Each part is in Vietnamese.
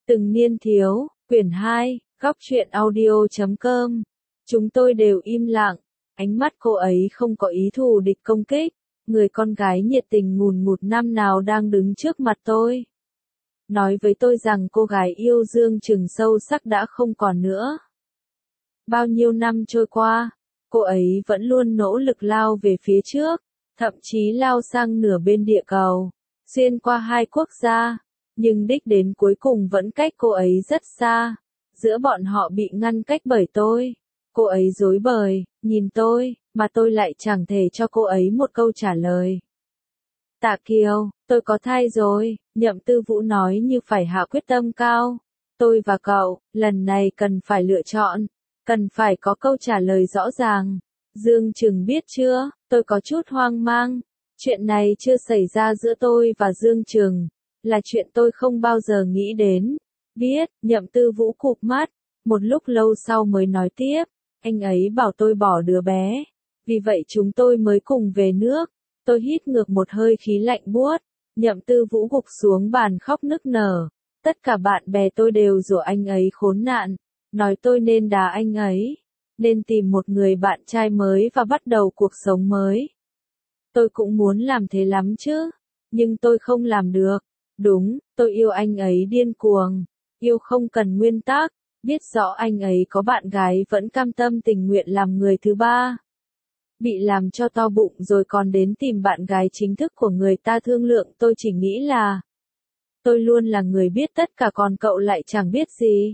Từng niên thiếu, quyển 2, góc truyện audio.com. Chúng tôi đều im lặng, ánh mắt cô ấy không có ý thù địch công kích, người con gái nhiệt tình ngùn ngụt năm nào đang đứng trước mặt tôi. Nói với tôi rằng cô gái yêu Dương Trừng sâu sắc đã không còn nữa. Bao nhiêu năm trôi qua, cô ấy vẫn luôn nỗ lực lao về phía trước, thậm chí lao sang nửa bên địa cầu, xuyên qua 2 quốc gia, nhưng đích đến cuối cùng vẫn cách cô ấy rất xa. Giữa bọn họ bị ngăn cách bởi tôi. Cô ấy rối bời, nhìn tôi, mà tôi lại chẳng thể cho cô ấy một câu trả lời. Tạ Kiều, tôi có thai rồi, Nhậm Tư Vũ nói như phải hạ quyết tâm cao. Tôi và cậu, lần này cần phải lựa chọn, cần phải có câu trả lời rõ ràng. Dương Trừng biết chưa, tôi có chút hoang mang. Chuyện này chưa xảy ra giữa tôi và Dương Trừng, là chuyện tôi không bao giờ nghĩ đến. Biết, Nhậm Tư Vũ cụp mắt, một lúc lâu sau mới nói tiếp, anh ấy bảo tôi bỏ đứa bé, vì vậy chúng tôi mới cùng về nước. Tôi hít ngược một hơi khí lạnh buốt, Nhậm Tư Vũ gục xuống bàn khóc nức nở. Tất cả bạn bè tôi đều rủa anh ấy khốn nạn, nói tôi nên đá anh ấy, nên tìm một người bạn trai mới và bắt đầu cuộc sống mới. Tôi cũng muốn làm thế lắm chứ, nhưng tôi không làm được. Đúng, tôi yêu anh ấy điên cuồng, yêu không cần nguyên tắc, biết rõ anh ấy có bạn gái vẫn cam tâm tình nguyện làm người thứ ba. Bị làm cho to bụng rồi còn đến tìm bạn gái chính thức của người ta thương lượng. Tôi chỉ nghĩ là tôi luôn là người biết tất cả còn cậu lại chẳng biết gì.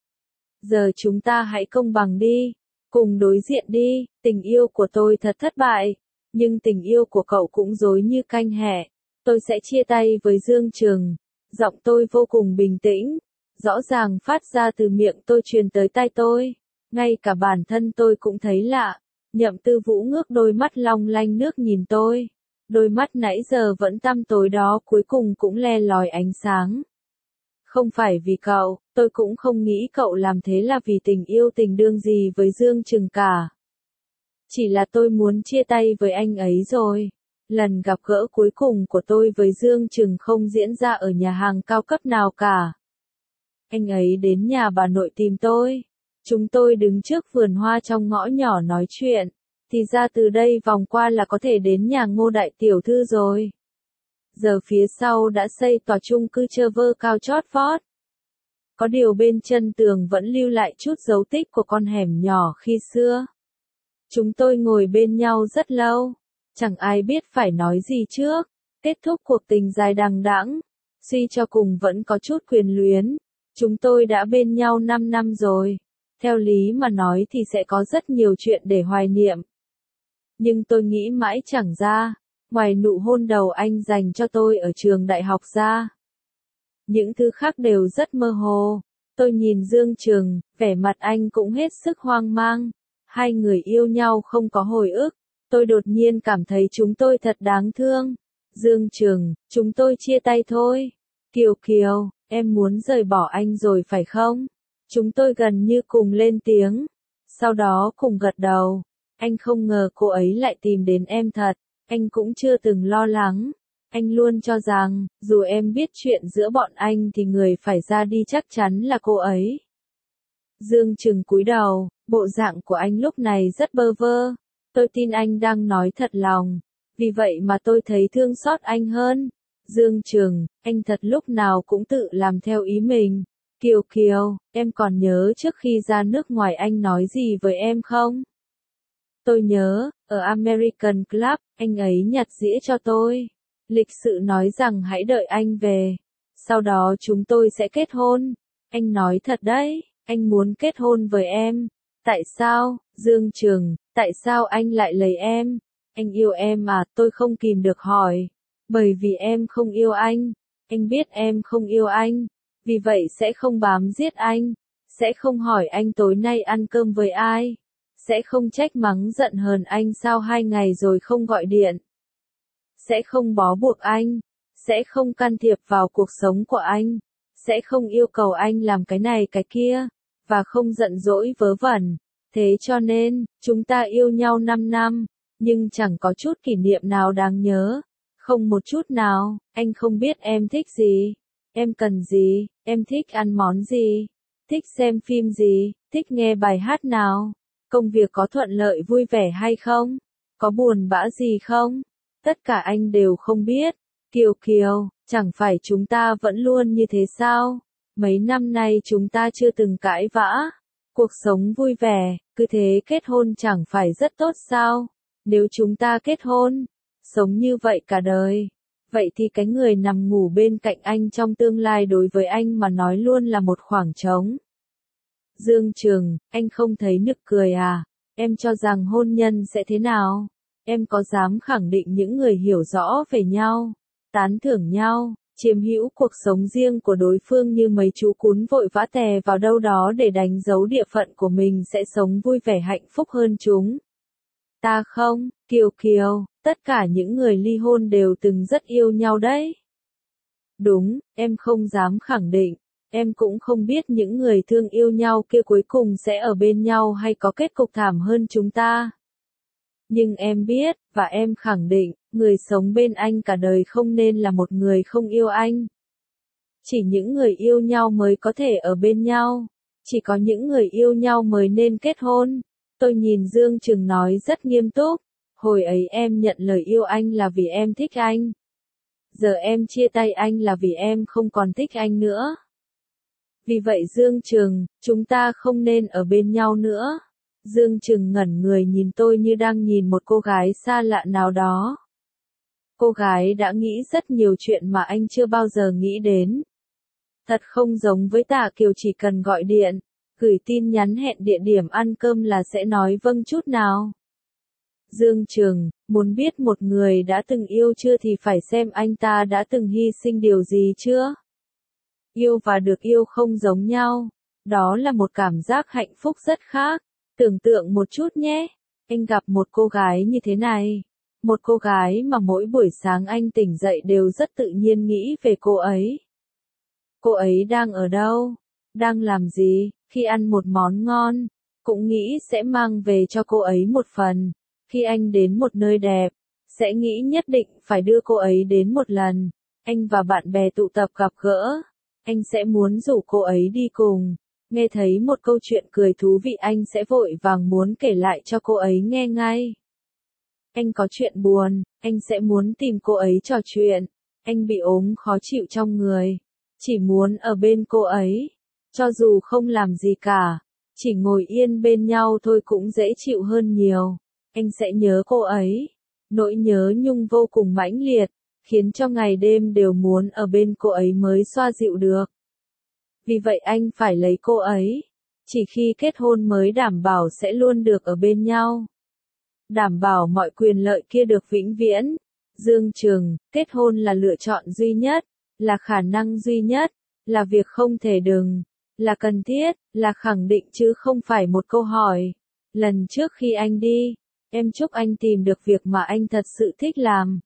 Giờ chúng ta hãy công bằng đi, cùng đối diện đi. Tình yêu của tôi thật thất bại, nhưng tình yêu của cậu cũng dối như canh hẹ. Tôi sẽ chia tay với Dương Trừng. Giọng tôi vô cùng bình tĩnh, rõ ràng phát ra từ miệng tôi truyền tới tai tôi. Ngay cả bản thân tôi cũng thấy lạ. Nhậm Tư Vũ ngước đôi mắt long lanh nước nhìn tôi. Đôi mắt nãy giờ vẫn tăm tối đó cuối cùng cũng le lói ánh sáng. Không phải vì cậu, tôi cũng không nghĩ cậu làm thế là vì tình yêu tình đương gì với Dương Trừng cả. Chỉ là tôi muốn chia tay với anh ấy rồi. Lần gặp gỡ cuối cùng của tôi với Dương Trừng không diễn ra ở nhà hàng cao cấp nào cả. Anh ấy đến nhà bà nội tìm tôi. Chúng tôi đứng trước vườn hoa trong ngõ nhỏ nói chuyện. Thì ra từ đây vòng qua là có thể đến nhà Ngô đại tiểu thư rồi. Giờ phía sau đã xây tòa chung cư chơ vơ cao chót vót. Có điều bên chân tường vẫn lưu lại chút dấu tích của con hẻm nhỏ khi xưa. Chúng tôi ngồi bên nhau rất lâu. Chẳng ai biết phải nói gì trước. Kết thúc cuộc tình dài đằng đẵng, suy cho cùng vẫn có chút quyền luyến. Chúng tôi đã bên nhau 5 năm rồi. Theo lý mà nói thì sẽ có rất nhiều chuyện để hoài niệm. Nhưng tôi nghĩ mãi chẳng ra, ngoài nụ hôn đầu anh dành cho tôi ở trường đại học ra, những thứ khác đều rất mơ hồ. Tôi nhìn Dương Trừng, vẻ mặt anh cũng hết sức hoang mang. Hai người yêu nhau không có hồi ức. Tôi đột nhiên cảm thấy chúng tôi thật đáng thương. Dương Trừng, chúng tôi chia tay thôi. Kiều Kiều, em muốn rời bỏ anh rồi phải không? Chúng tôi gần như cùng lên tiếng. Sau đó cùng gật đầu. Anh không ngờ cô ấy lại tìm đến em thật. Anh cũng chưa từng lo lắng. Anh luôn cho rằng, dù em biết chuyện giữa bọn anh thì người phải ra đi chắc chắn là cô ấy. Dương Trừng cúi đầu, bộ dạng của anh lúc này rất bơ vơ. Tôi tin anh đang nói thật lòng. Vì vậy mà tôi thấy thương xót anh hơn. Dương Trừng, anh thật lúc nào cũng tự làm theo ý mình. Kiều Kiều, em còn nhớ trước khi ra nước ngoài anh nói gì với em không? Tôi nhớ, ở American Club, anh ấy nhặt dĩa cho tôi. Lịch sự nói rằng hãy đợi anh về. Sau đó chúng tôi sẽ kết hôn. Anh nói thật đấy, anh muốn kết hôn với em. Tại sao, Dương Trừng, tại sao anh lại lấy em? Anh yêu em à? Tôi không kìm được hỏi. Bởi vì em không yêu anh. Anh biết em không yêu anh. Vì vậy sẽ không bám giết anh. Sẽ không hỏi anh tối nay ăn cơm với ai. Sẽ không trách mắng giận hờn anh sao 2 ngày rồi không gọi điện. Sẽ không bó buộc anh. Sẽ không can thiệp vào cuộc sống của anh. Sẽ không yêu cầu anh làm cái này cái kia. Và không giận dỗi vớ vẩn. Thế cho nên, chúng ta yêu nhau 5 năm. Nhưng chẳng có chút kỷ niệm nào đáng nhớ. Không một chút nào. Anh không biết em thích gì. Em cần gì? Em thích ăn món gì? Thích xem phim gì? Thích nghe bài hát nào? Công việc có thuận lợi vui vẻ hay không? Có buồn bã gì không? Tất cả anh đều không biết. Kiều Kiều, chẳng phải chúng ta vẫn luôn như thế sao? Mấy năm nay chúng ta chưa từng cãi vã. Cuộc sống vui vẻ, cứ thế kết hôn chẳng phải rất tốt sao? Nếu chúng ta kết hôn, sống như vậy cả đời, vậy thì cái người nằm ngủ bên cạnh anh trong tương lai đối với anh mà nói luôn là một khoảng trống. Dương Trường, anh không thấy nực cười à? Em cho rằng hôn nhân sẽ thế nào? Em có dám khẳng định những người hiểu rõ về nhau, tán thưởng nhau, chiếm hữu cuộc sống riêng của đối phương như mấy chú cún vội vã tè vào đâu đó để đánh dấu địa phận của mình sẽ sống vui vẻ hạnh phúc hơn chúng? Ta không, Kiều Kiều, tất cả những người ly hôn đều từng rất yêu nhau đấy. Đúng, em không dám khẳng định. Em cũng không biết những người thương yêu nhau kia cuối cùng sẽ ở bên nhau hay có kết cục thảm hơn chúng ta. Nhưng em biết, và em khẳng định, người sống bên anh cả đời không nên là một người không yêu anh. Chỉ những người yêu nhau mới có thể ở bên nhau. Chỉ có những người yêu nhau mới nên kết hôn. Tôi nhìn Dương Trừng nói rất nghiêm túc. Hồi ấy em nhận lời yêu anh là vì em thích anh. Giờ em chia tay anh là vì em không còn thích anh nữa. Vì vậy Dương Trừng, chúng ta không nên ở bên nhau nữa. Dương Trừng ngẩn người nhìn tôi như đang nhìn một cô gái xa lạ nào đó. Cô gái đã nghĩ rất nhiều chuyện mà anh chưa bao giờ nghĩ đến. Thật không giống với Tạ Kiều chỉ cần gọi điện, gửi tin nhắn hẹn địa điểm ăn cơm là sẽ nói vâng chút nào. Dương Trừng, muốn biết một người đã từng yêu chưa thì phải xem anh ta đã từng hy sinh điều gì chưa? Yêu và được yêu không giống nhau. Đó là một cảm giác hạnh phúc rất khác. Tưởng tượng một chút nhé. Anh gặp một cô gái như thế này. Một cô gái mà mỗi buổi sáng anh tỉnh dậy đều rất tự nhiên nghĩ về cô ấy. Cô ấy đang ở đâu? Đang làm gì? Khi ăn một món ngon, cũng nghĩ sẽ mang về cho cô ấy một phần. Khi anh đến một nơi đẹp, sẽ nghĩ nhất định phải đưa cô ấy đến một lần. Anh và bạn bè tụ tập gặp gỡ, anh sẽ muốn rủ cô ấy đi cùng. Nghe thấy một câu chuyện cười thú vị anh sẽ vội vàng muốn kể lại cho cô ấy nghe ngay. Anh có chuyện buồn, anh sẽ muốn tìm cô ấy trò chuyện. Anh bị ốm khó chịu trong người, chỉ muốn ở bên cô ấy. Cho dù không làm gì cả, chỉ ngồi yên bên nhau thôi cũng dễ chịu hơn nhiều. Anh sẽ nhớ cô ấy. Nỗi nhớ nhung vô cùng mãnh liệt, khiến cho ngày đêm đều muốn ở bên cô ấy mới xoa dịu được. Vì vậy anh phải lấy cô ấy. Chỉ khi kết hôn mới đảm bảo sẽ luôn được ở bên nhau. Đảm bảo mọi quyền lợi kia được vĩnh viễn. Dương Trừng, kết hôn là lựa chọn duy nhất, là khả năng duy nhất, là việc không thể đừng, là cần thiết, là khẳng định chứ không phải một câu hỏi. Lần trước khi anh đi, em chúc anh tìm được việc mà anh thật sự thích làm.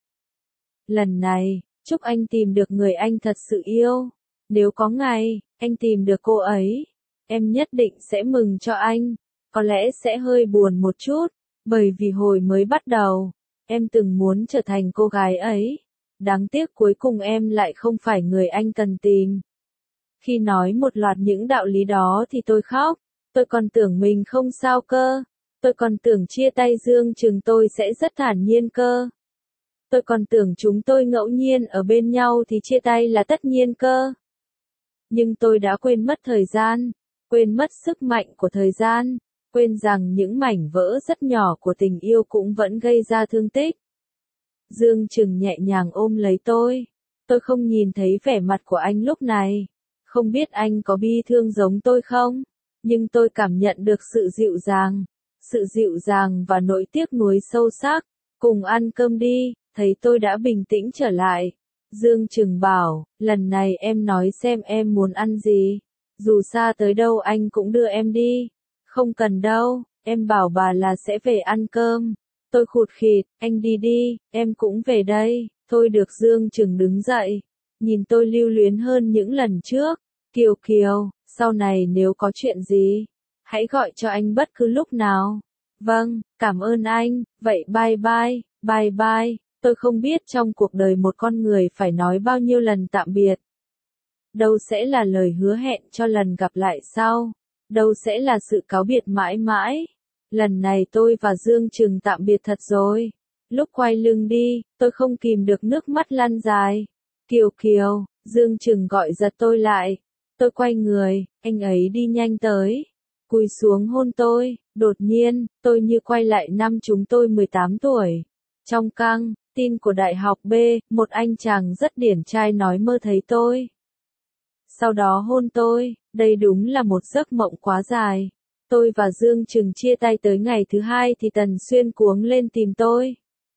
Lần này, chúc anh tìm được người anh thật sự yêu. Nếu có ngày, anh tìm được cô ấy, em nhất định sẽ mừng cho anh. Có lẽ sẽ hơi buồn một chút, bởi vì hồi mới bắt đầu, em từng muốn trở thành cô gái ấy. Đáng tiếc cuối cùng em lại không phải người anh cần tìm. Khi nói một loạt những đạo lý đó thì tôi khóc. Tôi còn tưởng mình không sao cơ. Tôi còn tưởng chia tay Dương Trừng tôi sẽ rất thản nhiên cơ. Tôi còn tưởng chúng tôi ngẫu nhiên ở bên nhau thì chia tay là tất nhiên cơ. Nhưng tôi đã quên mất thời gian, quên mất sức mạnh của thời gian, quên rằng những mảnh vỡ rất nhỏ của tình yêu cũng vẫn gây ra thương tích. Dương Trừng nhẹ nhàng ôm lấy tôi. Tôi không nhìn thấy vẻ mặt của anh lúc này. Không biết anh có bi thương giống tôi không? Nhưng tôi cảm nhận được sự dịu dàng và nỗi tiếc nuối sâu sắc. Cùng ăn cơm đi, thấy tôi đã bình tĩnh trở lại. Dương Trừng bảo, lần này em nói xem em muốn ăn gì. Dù xa tới đâu anh cũng đưa em đi. Không cần đâu, em bảo bà là sẽ về ăn cơm. Tôi khụt khịt, anh đi đi, em cũng về đây. Thôi được. Dương Trừng đứng dậy, nhìn tôi lưu luyến hơn những lần trước. Kiều Kiều, sau này nếu có chuyện gì, hãy gọi cho anh bất cứ lúc nào. Vâng, cảm ơn anh, vậy bye bye, bye bye. Tôi không biết trong cuộc đời một con người phải nói bao nhiêu lần tạm biệt. đâu sẽ là lời hứa hẹn cho lần gặp lại sau, đâu sẽ là sự cáo biệt mãi mãi. Lần này tôi và Dương Trừng tạm biệt thật rồi. Lúc quay lưng đi, tôi không kìm được nước mắt lăn dài. Kiều Kiều, Dương Trừng gọi giật tôi lại. Tôi quay người, anh ấy đi nhanh tới. Cúi xuống hôn tôi, đột nhiên, tôi như quay lại năm chúng tôi 18 tuổi. Trong căng tin của Đại học B, một anh chàng rất điển trai nói mơ thấy tôi. Sau đó hôn tôi, đây đúng là một giấc mộng quá dài. Tôi và Dương Trừng chia tay tới ngày thứ hai thì Tần Xuyên cuống lên tìm tôi.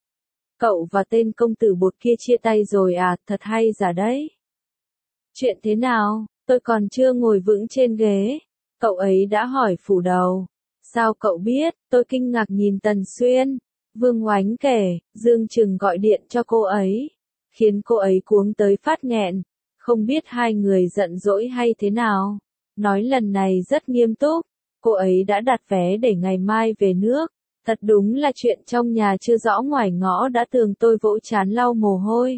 Cậu và tên công tử bột kia chia tay rồi à, thật hay giả đấy. Chuyện thế nào, tôi còn chưa ngồi vững trên ghế. Cậu ấy đã hỏi phủ đầu. Sao cậu biết, tôi kinh ngạc nhìn Tần Xuyên. Vương Oánh kể, Dương Trừng gọi điện cho cô ấy. Khiến cô ấy cuống tới phát nghẹn. Không biết hai người giận dỗi hay thế nào. Nói lần này rất nghiêm túc. Cô ấy đã đặt vé để ngày mai về nước. Thật đúng là chuyện trong nhà chưa rõ ngoài ngõ đã tường tôi vỗ chán lau mồ hôi.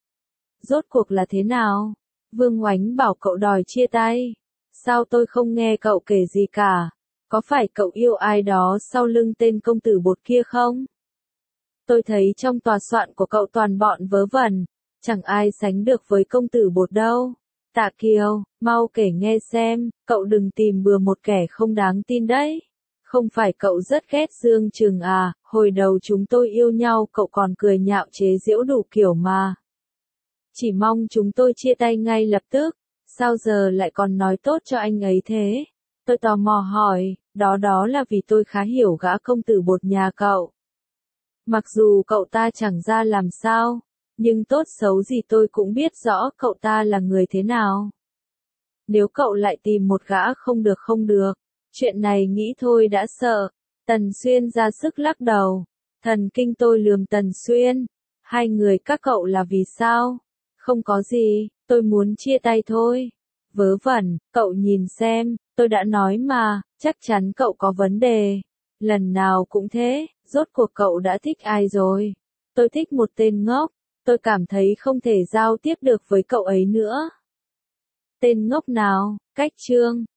Rốt cuộc là thế nào? Vương Oánh bảo cậu đòi chia tay. Sao tôi không nghe cậu kể gì cả? Có phải cậu yêu ai đó sau lưng tên công tử bột kia không? Tôi thấy trong tòa soạn của cậu toàn bọn vớ vẩn. Chẳng ai sánh được với công tử bột đâu. Tạ Kiều, mau kể nghe xem, cậu đừng tìm bừa một kẻ không đáng tin đấy. Không phải cậu rất ghét Dương Trừng à, hồi đầu chúng tôi yêu nhau cậu còn cười nhạo chế giễu đủ kiểu mà. Chỉ mong chúng tôi chia tay ngay lập tức, sao giờ lại còn nói tốt cho anh ấy thế? Tôi tò mò hỏi, đó là vì tôi khá hiểu gã công tử bột nhà cậu. Mặc dù cậu ta chẳng ra làm sao, nhưng tốt xấu gì tôi cũng biết rõ cậu ta là người thế nào. Nếu cậu lại tìm một gã không được. Chuyện này nghĩ thôi đã sợ. Tần Xuyên ra sức lắc đầu. Thần kinh tôi lườm Tần Xuyên. Hai người các cậu là vì sao? Không có gì, tôi muốn chia tay thôi. Vớ vẩn, cậu nhìn xem, tôi đã nói mà, chắc chắn cậu có vấn đề. Lần nào cũng thế, rốt cuộc cậu đã thích ai rồi? Tôi thích một tên ngốc, tôi cảm thấy không thể giao tiếp được với cậu ấy nữa. Tên ngốc nào? Cách Trương.